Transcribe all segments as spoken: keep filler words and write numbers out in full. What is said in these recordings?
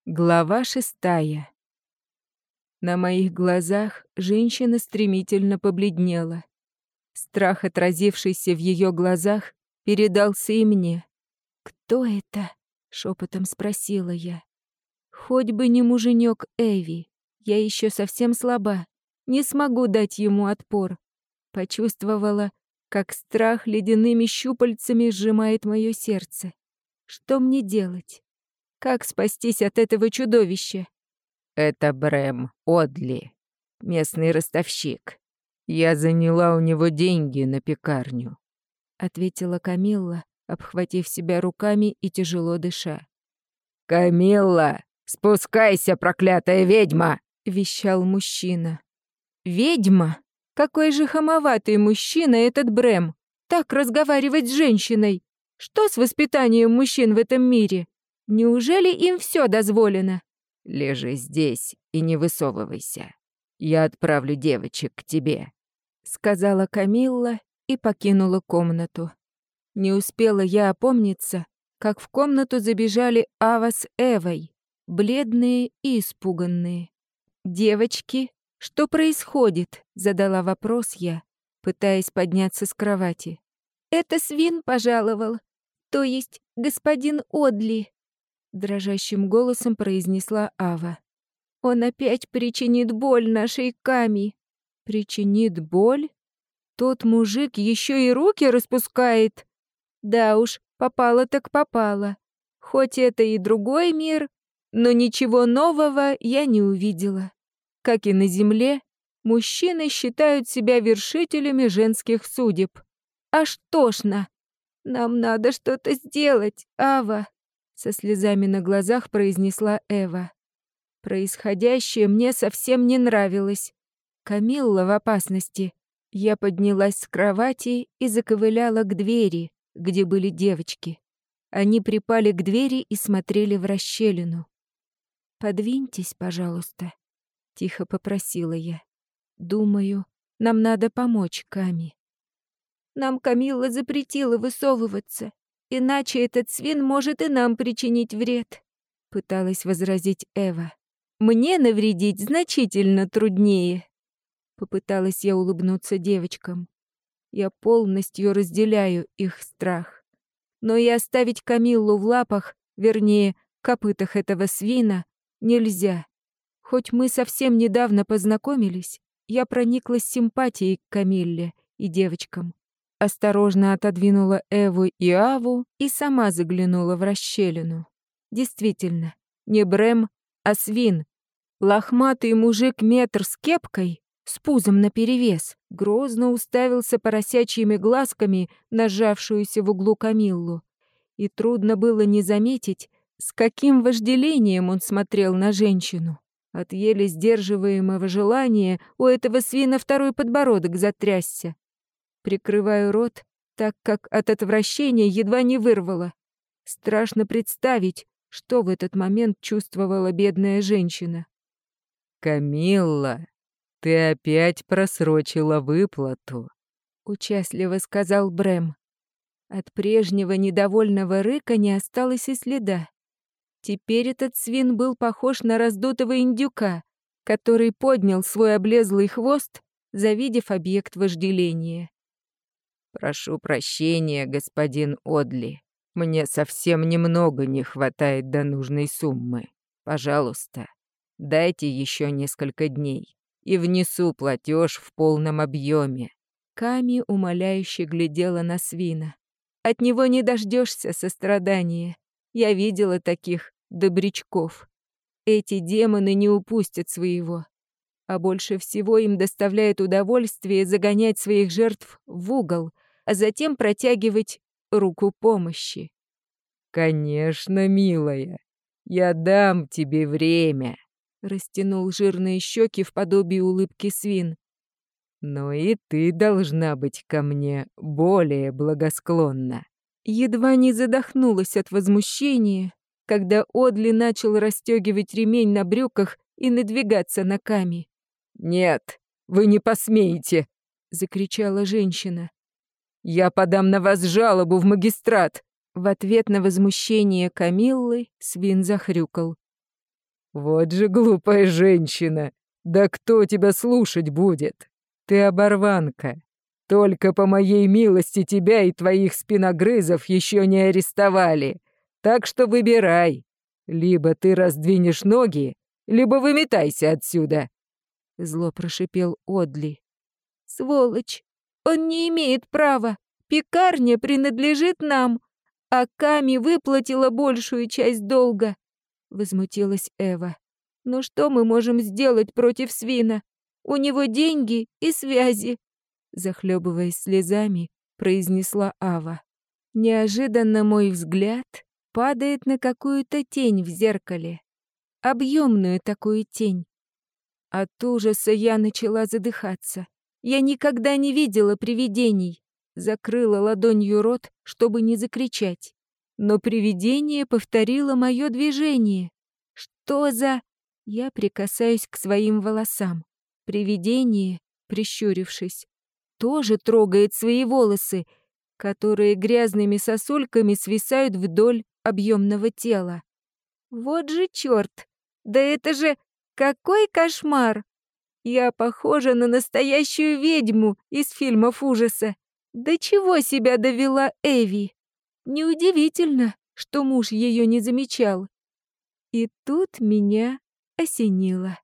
Глава шестая. На моих глазах женщина стремительно побледнела. Страх, отразившийся в ее глазах, передался и мне. «Кто это?» — шепотом спросила я. «Хоть бы не муженек Эви, я еще совсем слаба, не смогу дать ему отпор». Почувствовала, как страх ледяными щупальцами сжимает мое сердце. Что мне делать? Как спастись от этого чудовища? Это Брэм Одли, местный ростовщик. Я заняла у него деньги на пекарню, ответила Камилла, обхватив себя руками и тяжело дыша. «Камилла, спускайся, проклятая ведьма!» — вещал мужчина. «Ведьма? Какой же хамоватый мужчина этот Брэм! Так разговаривать с женщиной! Что с воспитанием мужчин в этом мире? Неужели им все дозволено?» «Лежи здесь и не высовывайся. Я отправлю девочек к тебе», — сказала Камилла и покинула комнату. Не успела я опомниться, как в комнату забежали Ава с Эвой, бледные и испуганные. «Девочки, что происходит?» — задала вопрос я, пытаясь подняться с кровати. «Это свин пожаловал, то есть господин Одли», — дрожащим голосом произнесла Ава. «Он опять причинит боль нашей Ками». «Причинит боль? Тот мужик еще и руки распускает?» Да уж, попало так попало. Хоть это и другой мир, но ничего нового я не увидела. Как и на земле, мужчины считают себя вершителями женских судеб. Аж тошно. «Нам надо что-то сделать, Ава», — со слезами на глазах произнесла Эва. Происходящее мне совсем не нравилось. Камилла в опасности. Я поднялась с кровати и заковыляла к двери, где были девочки. Они припали к двери и смотрели в расщелину. «Подвиньтесь, пожалуйста», — тихо попросила я. «Думаю, нам надо помочь Ками». «Нам Камилла запретила высовываться, иначе этот свин может и нам причинить вред», — пыталась возразить Эва. «Мне навредить значительно труднее», — попыталась я улыбнуться девочкам. Я полностью разделяю их страх. Но и оставить Камиллу в лапах, вернее, копытах этого свина, нельзя. Хоть мы совсем недавно познакомились, я прониклась симпатией к Камилле и девочкам. Осторожно отодвинула Эву и Аву и сама заглянула в расщелину. Действительно, не Брэм, а свин. Лохматый мужик метр с кепкой, с пузом наперевес, грозно уставился поросячьими глазками на сжавшуюся в углу Камиллу. И трудно было не заметить, с каким вожделением он смотрел на женщину. От еле сдерживаемого желания у этого свина второй подбородок затрясся. Прикрываю рот, так как от отвращения едва не вырвало. Страшно представить, что в этот момент чувствовала бедная женщина. «Камилла, ты опять просрочила выплату», — участливо сказал Брэм. От прежнего недовольного рыка не осталось и следа. Теперь этот свин был похож на раздутого индюка, который поднял свой облезлый хвост, завидев объект вожделения. «Прошу прощения, господин Одли. Мне совсем немного не хватает до нужной суммы. Пожалуйста, дайте еще несколько дней и внесу платеж в полном объеме». Ками умоляюще глядела на свина. От него не дождешься сострадания. Я видела таких добрячков. Эти демоны не упустят своего. А больше всего им доставляет удовольствие загонять своих жертв в угол, а затем протягивать руку помощи. «Конечно, милая, я дам тебе время», — растянул жирные щеки в подобии улыбки свин. «Но и ты должна быть ко мне более благосклонна». Едва не задохнулась от возмущения, когда Одли начал расстегивать ремень на брюках и надвигаться на Ками. «Нет, вы не посмеете!» — закричала женщина. «Я подам на вас жалобу в магистрат!» В ответ на возмущение Камиллы свин захрюкал. Вот же глупая женщина! Да кто тебя слушать будет? Ты оборванка. Только по моей милости тебя и твоих спиногрызов еще не арестовали. Так что выбирай. Либо ты раздвинешь ноги, либо выметайся отсюда. Зло прошипел Одли. Сволочь! Он не имеет права. Пекарня принадлежит нам, а Ками выплатила большую часть долга. Возмутилась Эва. Ну что мы можем сделать против свина? У него деньги и связи. Захлебываясь слезами, произнесла Ава. Неожиданно мой взгляд падает на какую-то тень в зеркале. Объемную такую тень. От ужаса я начала задыхаться. Я никогда не видела привидений. Закрыла ладонью рот, чтобы не закричать. Но привидение повторило мое движение. Что за... Я прикасаюсь к своим волосам. Привидение, прищурившись, тоже трогает свои волосы, которые грязными сосульками свисают вдоль объемного тела. Вот же черт! Да это же какой кошмар! Я похожа на настоящую ведьму из фильмов ужаса. До чего себя довела Эви? Неудивительно, что муж ее не замечал. И тут меня осенило.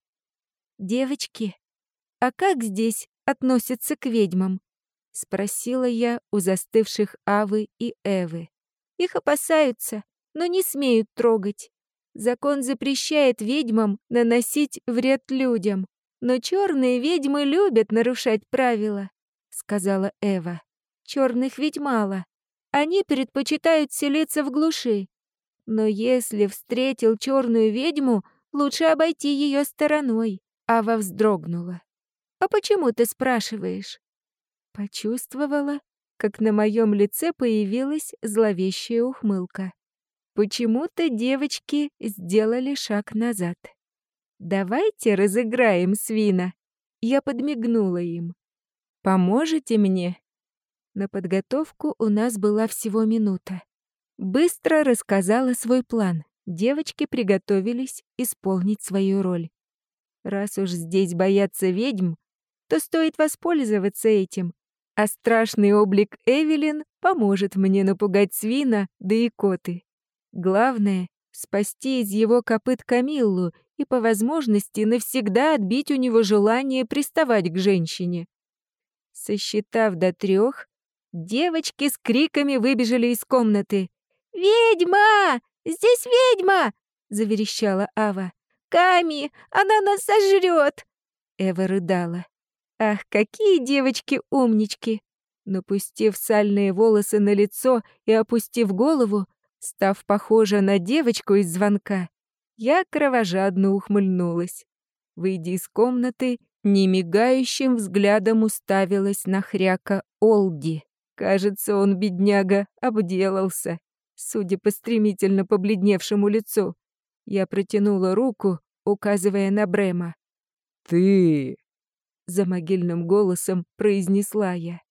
«Девочки, а как здесь относятся к ведьмам?» — спросила я у застывших Авы и Эвы. «Их опасаются, но не смеют трогать. Закон запрещает ведьмам наносить вред людям, но черные ведьмы любят нарушать правила», — сказала Эва. «Черных ведь мало. Они предпочитают селиться в глуши. Но если встретил черную ведьму, лучше обойти ее стороной». Ава вздрогнула. «А почему ты спрашиваешь?» Почувствовала, как на моем лице появилась зловещая ухмылка. Почему-то девочки сделали шаг назад. «Давайте разыграем свина». Я подмигнула им. «Поможете мне?» На подготовку у нас была всего минута. Быстро рассказала свой план. Девочки приготовились исполнить свою роль. Раз уж здесь боятся ведьм, то стоит воспользоваться этим, а страшный облик Эвелин поможет мне напугать свина, да и коты. Главное — спасти из его копыт Камиллу и по возможности навсегда отбить у него желание приставать к женщине. Сосчитав до трех, девочки с криками выбежали из комнаты. «Ведьма! Здесь ведьма!» — заверещала Ава. «Ками! Она нас сожрет!» Эва рыдала. «Ах, какие девочки умнички!» Напустив сальные волосы на лицо и опустив голову, став похожа на девочку из звонка, я кровожадно ухмыльнулась. Выйдя из комнаты, немигающим взглядом уставилась на хряка Олди. Кажется, он, бедняга, обделался, судя по стремительно побледневшему лицу. Я протянула руку, указывая на Брэма. «Ты...» — за могильным голосом произнесла я.